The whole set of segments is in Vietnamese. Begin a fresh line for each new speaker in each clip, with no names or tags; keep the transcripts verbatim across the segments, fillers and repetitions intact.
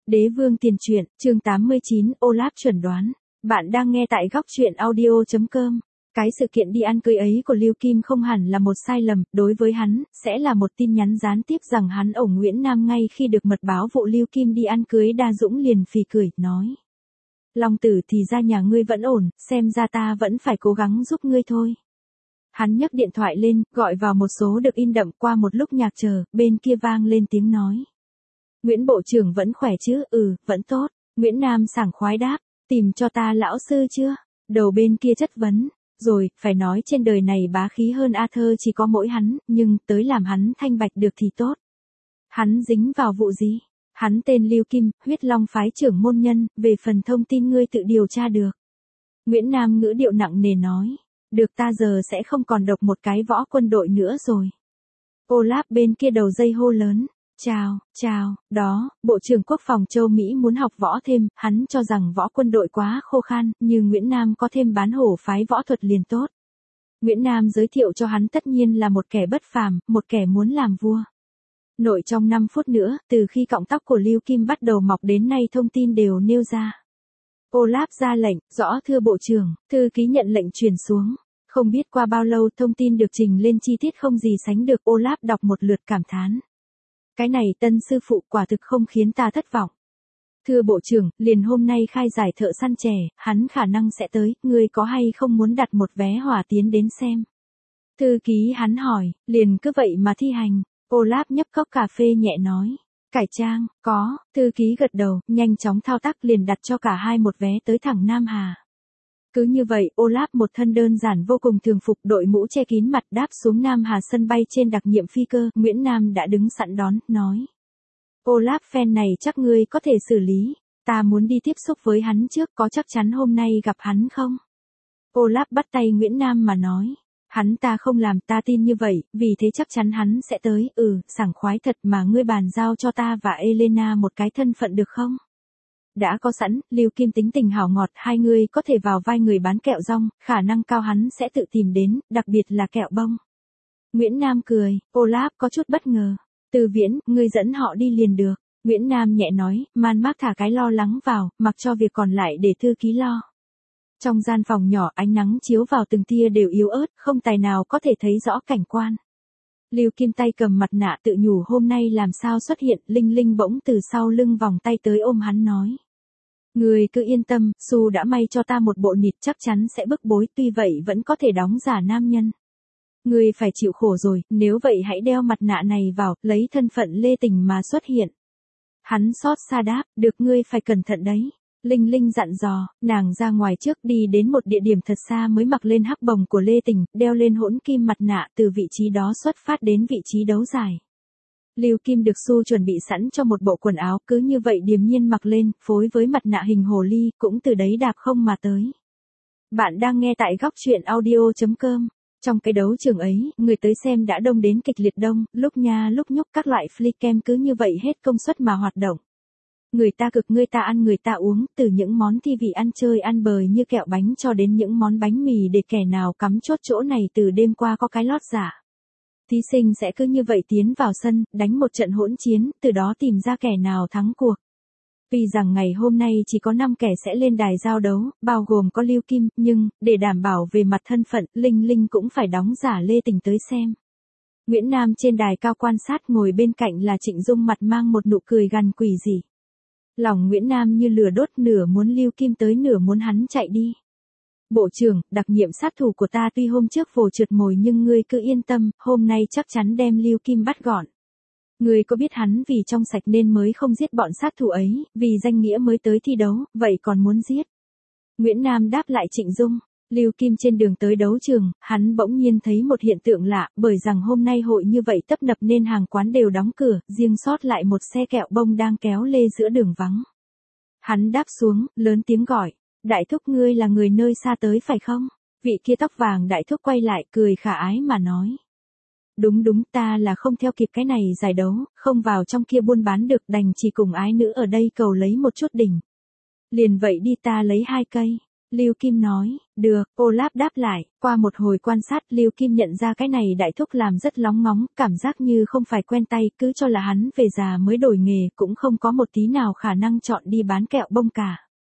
Đế vương tiền truyện, chương tám mươi chín, Olaf chuẩn đoán. Bạn đang nghe tại góc truyện audio chấm com. Cái sự kiện đi ăn cưới ấy của Lưu Kim không hẳn là một sai lầm, đối với hắn, sẽ là một tin nhắn gián tiếp rằng hắn ổng Nguyễn Nam ngay khi được mật báo vụ Lưu Kim đi ăn cưới Đa Dũng liền phì cười, nói. Long tử thì ra nhà ngươi vẫn ổn, xem ra ta vẫn phải cố gắng giúp ngươi thôi. Hắn nhấc điện thoại lên, gọi vào một số được in đậm. Qua một lúc nhạc chờ, bên kia vang lên tiếng nói. Nguyễn Bộ trưởng vẫn khỏe chứ? Ừ, vẫn tốt. Nguyễn Nam sảng khoái đáp, tìm cho ta lão sư chưa? Đầu bên kia chất vấn, rồi, phải nói trên đời này bá khí hơn A Thơ chỉ có mỗi hắn, nhưng tới làm hắn thanh bạch được thì tốt. Hắn dính vào vụ gì? Hắn tên Lưu Kim, huyết long phái trưởng môn nhân, về phần thông tin ngươi tự điều tra được. Nguyễn Nam ngữ điệu nặng nề nói, được ta giờ sẽ không còn độc một cái võ quân đội nữa rồi. Olaf bên kia đầu dây hô lớn. Chào, chào, đó, Bộ trưởng Quốc phòng châu Mỹ muốn học võ thêm, hắn cho rằng võ quân đội quá khô khan, như Nguyễn Nam có thêm bán hổ phái võ thuật liền tốt. Nguyễn Nam giới thiệu cho hắn tất nhiên là một kẻ bất phàm, một kẻ muốn làm vua. Nội trong năm phút nữa, từ khi cọng tóc của Lưu Kim bắt đầu mọc đến nay thông tin đều nêu ra. Olaf ra lệnh, rõ thưa Bộ trưởng, thư ký nhận lệnh truyền xuống. Không biết qua bao lâu thông tin được trình lên chi tiết không gì sánh được. Olaf đọc một lượt cảm thán. Cái này tân sư phụ quả thực không khiến ta thất vọng. Thưa Bộ trưởng, liền hôm nay khai giải thợ săn trẻ, hắn khả năng sẽ tới, ngươi có hay không muốn đặt một vé hỏa tiến đến xem? Thư ký hắn hỏi, liền cứ vậy mà thi hành. Olaf nhấp cốc cà phê nhẹ nói. Cải trang, có, thư ký gật đầu, nhanh chóng thao tác liền đặt cho cả hai một vé tới thẳng Nam Hà. Cứ như vậy, Olaf một thân đơn giản vô cùng thường phục, đội mũ che kín mặt đáp xuống Nam Hà sân bay trên đặc nhiệm phi cơ. Nguyễn Nam đã đứng sẵn đón, nói. Olaf phen này chắc ngươi có thể xử lý, ta muốn đi tiếp xúc với hắn trước, có chắc chắn hôm nay gặp hắn không? Olaf bắt tay Nguyễn Nam mà nói. Hắn ta không làm, ta tin như vậy, vì thế chắc chắn hắn sẽ tới. Ừ, sảng khoái thật, mà ngươi bàn giao cho ta và Elena một cái thân phận được không? Đã có sẵn, Lưu Kim tính tình hảo ngọt, hai người có thể vào vai người bán kẹo rong, khả năng cao hắn sẽ tự tìm đến, đặc biệt là kẹo bông. Nguyễn Nam cười, Olaf có chút bất ngờ. Từ Viễn, ngươi dẫn họ đi liền được. Nguyễn Nam nhẹ nói, man mác thả cái lo lắng vào, mặc cho việc còn lại để thư ký lo. Trong gian phòng nhỏ, ánh nắng chiếu vào từng tia đều yếu ớt, không tài nào có thể thấy rõ cảnh quan. Lưu Kim tay cầm mặt nạ tự nhủ hôm nay làm sao xuất hiện. Linh Linh bỗng từ sau lưng vòng tay tới ôm hắn nói. Người cứ yên tâm, Su đã may cho ta một bộ nịt, chắc chắn sẽ bức bối, tuy vậy vẫn có thể đóng giả nam nhân. Người phải chịu khổ rồi, nếu vậy hãy đeo mặt nạ này vào, lấy thân phận Lê Tình mà xuất hiện. Hắn xót xa đáp, được, ngươi phải cẩn thận đấy. Linh Linh dặn dò, nàng ra ngoài trước, đi đến một địa điểm thật xa mới mặc lên hắc bồng của Lê Tình, đeo lên hỗn kim mặt nạ, từ vị trí đó xuất phát đến vị trí đấu giải. Lưu Kim được Su chuẩn bị sẵn cho một bộ quần áo, cứ như vậy điềm nhiên mặc lên, phối với mặt nạ hình hồ ly, cũng từ đấy đạp không mà tới. Bạn đang nghe tại góc truyện audio chấm com. Trong cái đấu trường ấy, người tới xem đã đông đến kịch liệt đông, lúc nha lúc nhúc các loại flycam cứ như vậy hết công suất mà hoạt động. Người ta cực người ta ăn người ta uống, từ những món thi vị ăn chơi ăn bời như kẹo bánh cho đến những món bánh mì để kẻ nào cắm chốt chỗ này từ đêm qua có cái lót giả. Thí sinh sẽ cứ như vậy tiến vào sân, đánh một trận hỗn chiến, từ đó tìm ra kẻ nào thắng cuộc. Vì rằng ngày hôm nay chỉ có năm kẻ sẽ lên đài giao đấu, bao gồm có Lưu Kim, nhưng, để đảm bảo về mặt thân phận, Linh Linh cũng phải đóng giả Lê Tình tới xem. Nguyễn Nam trên đài cao quan sát, ngồi bên cạnh là Trịnh Dung mặt mang một nụ cười gằn quỷ dị. Lòng Nguyễn Nam như lửa đốt, nửa muốn Lưu Kim tới nửa muốn hắn chạy đi. Bộ trưởng, đặc nhiệm sát thủ của ta tuy hôm trước vồ trượt mồi nhưng ngươi cứ yên tâm, hôm nay chắc chắn đem Lưu Kim bắt gọn. Ngươi có biết hắn vì trong sạch nên mới không giết bọn sát thủ ấy, vì danh nghĩa mới tới thi đấu, vậy còn muốn giết? Nguyễn Nam đáp lại Trịnh Dung. Lưu Kim trên đường tới đấu trường, hắn bỗng nhiên thấy một hiện tượng lạ, bởi rằng hôm nay hội như vậy tấp nập nên hàng quán đều đóng cửa, riêng sót lại một xe kẹo bông đang kéo lê giữa đường vắng. Hắn đáp xuống, lớn tiếng gọi, đại thúc ngươi là người nơi xa tới phải không? Vị kia tóc vàng đại thúc quay lại cười khả ái mà nói. Đúng đúng, ta là không theo kịp cái này giải đấu, không vào trong kia buôn bán được, đành chỉ cùng ái nữ ở đây cầu lấy một chút đỉnh. Liền vậy đi, ta lấy hai cây. Lưu Kim nói, được, Olaf đáp lại, qua một hồi quan sát Lưu Kim nhận ra cái này đại thúc làm rất lóng ngóng, cảm giác như không phải quen tay, cứ cho là hắn về già mới đổi nghề, cũng không có một tí nào khả năng chọn đi bán kẹo bông cả.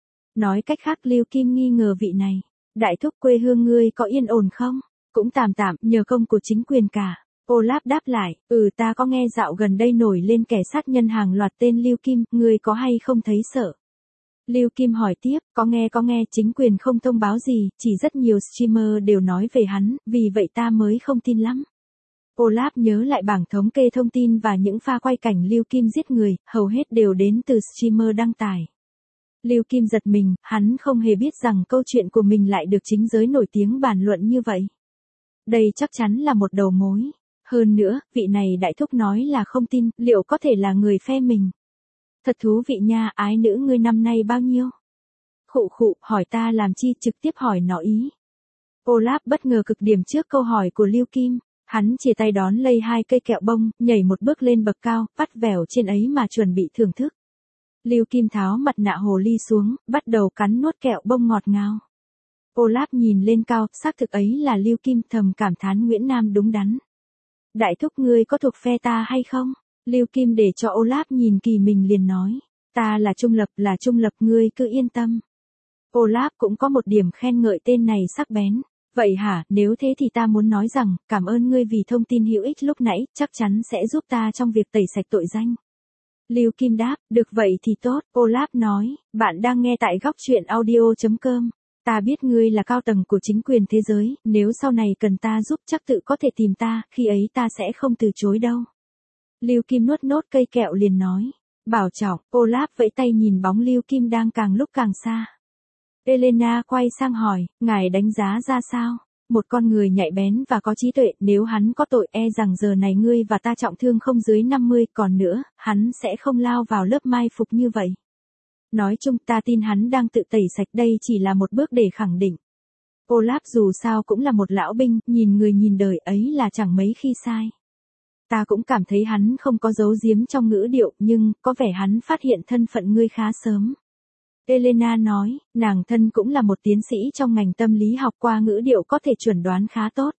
Nói cách khác Lưu Kim nghi ngờ vị này, đại thúc quê hương ngươi có yên ổn không? Cũng tạm tạm, nhờ công của chính quyền cả. Olaf đáp lại, ừ ta có nghe dạo gần đây nổi lên kẻ sát nhân hàng loạt tên Lưu Kim, ngươi có hay không thấy sợ? Lưu Kim hỏi tiếp, có nghe có nghe, chính quyền không thông báo gì, chỉ rất nhiều streamer đều nói về hắn, vì vậy ta mới không tin lắm. Olaf nhớ lại bảng thống kê thông tin và những pha quay cảnh Lưu Kim giết người, hầu hết đều đến từ streamer đăng tải. Lưu Kim giật mình, hắn không hề biết rằng câu chuyện của mình lại được chính giới nổi tiếng bàn luận như vậy. Đây chắc chắn là một đầu mối. Hơn nữa, vị này đại thúc nói là không tin, liệu có thể là người phe mình? Thật thú vị nha, ái nữ ngươi năm nay bao nhiêu? Khụ khụ, hỏi ta làm chi, trực tiếp hỏi nó ý. Olaf bất ngờ cực điểm trước câu hỏi của Lưu Kim. Hắn chia tay đón lấy hai cây kẹo bông, nhảy một bước lên bậc cao, vắt vẻo trên ấy mà chuẩn bị thưởng thức. Lưu Kim tháo mặt nạ hồ ly xuống, bắt đầu cắn nuốt kẹo bông ngọt ngào. Olaf nhìn lên cao, xác thực ấy là Lưu Kim, thầm cảm thán Nguyễn Nam đúng đắn. Đại thúc ngươi có thuộc phe ta hay không? Lưu Kim để cho Olaf nhìn kỳ mình liền nói. Ta là trung lập, là trung lập, ngươi cứ yên tâm. Olaf cũng có một điểm khen ngợi tên này sắc bén. Vậy hả, nếu thế thì ta muốn nói rằng, cảm ơn ngươi vì thông tin hữu ích lúc nãy, chắc chắn sẽ giúp ta trong việc tẩy sạch tội danh. Lưu Kim đáp, được vậy thì tốt, Olaf nói, bạn đang nghe tại góc truyện audio chấm com. Ta biết ngươi là cao tầng của chính quyền thế giới, nếu sau này cần ta giúp chắc tự có thể tìm ta, khi ấy ta sẽ không từ chối đâu. Lưu Kim nuốt nốt cây kẹo liền nói, bảo trọng, Olaf vẫy tay nhìn bóng Lưu Kim đang càng lúc càng xa. Elena quay sang hỏi, ngài đánh giá ra sao? Một con người nhạy bén và có trí tuệ, nếu hắn có tội e rằng giờ này ngươi và ta trọng thương không dưới năm mươi, còn nữa, hắn sẽ không lao vào lớp mai phục như vậy. Nói chung ta tin hắn đang tự tẩy sạch, đây chỉ là một bước để khẳng định. Olaf dù sao cũng là một lão binh, nhìn người nhìn đời ấy là chẳng mấy khi sai. Ta cũng cảm thấy hắn không có giấu giếm trong ngữ điệu, nhưng có vẻ hắn phát hiện thân phận ngươi khá sớm. Elena nói, nàng thân cũng là một tiến sĩ trong ngành tâm lý học, qua ngữ điệu có thể chuẩn đoán khá tốt.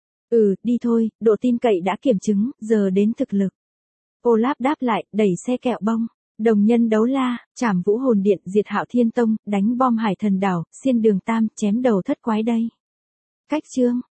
Ừ, đi thôi, độ tin cậy đã kiểm chứng, giờ đến thực lực. Olaf đáp lại, đẩy xe kẹo bông. Đồng nhân đấu la, trảm vũ hồn điện, diệt hạo thiên tông, đánh bom hải thần đảo, xiên đường tam, chém đầu thất quái đây. Cách chương.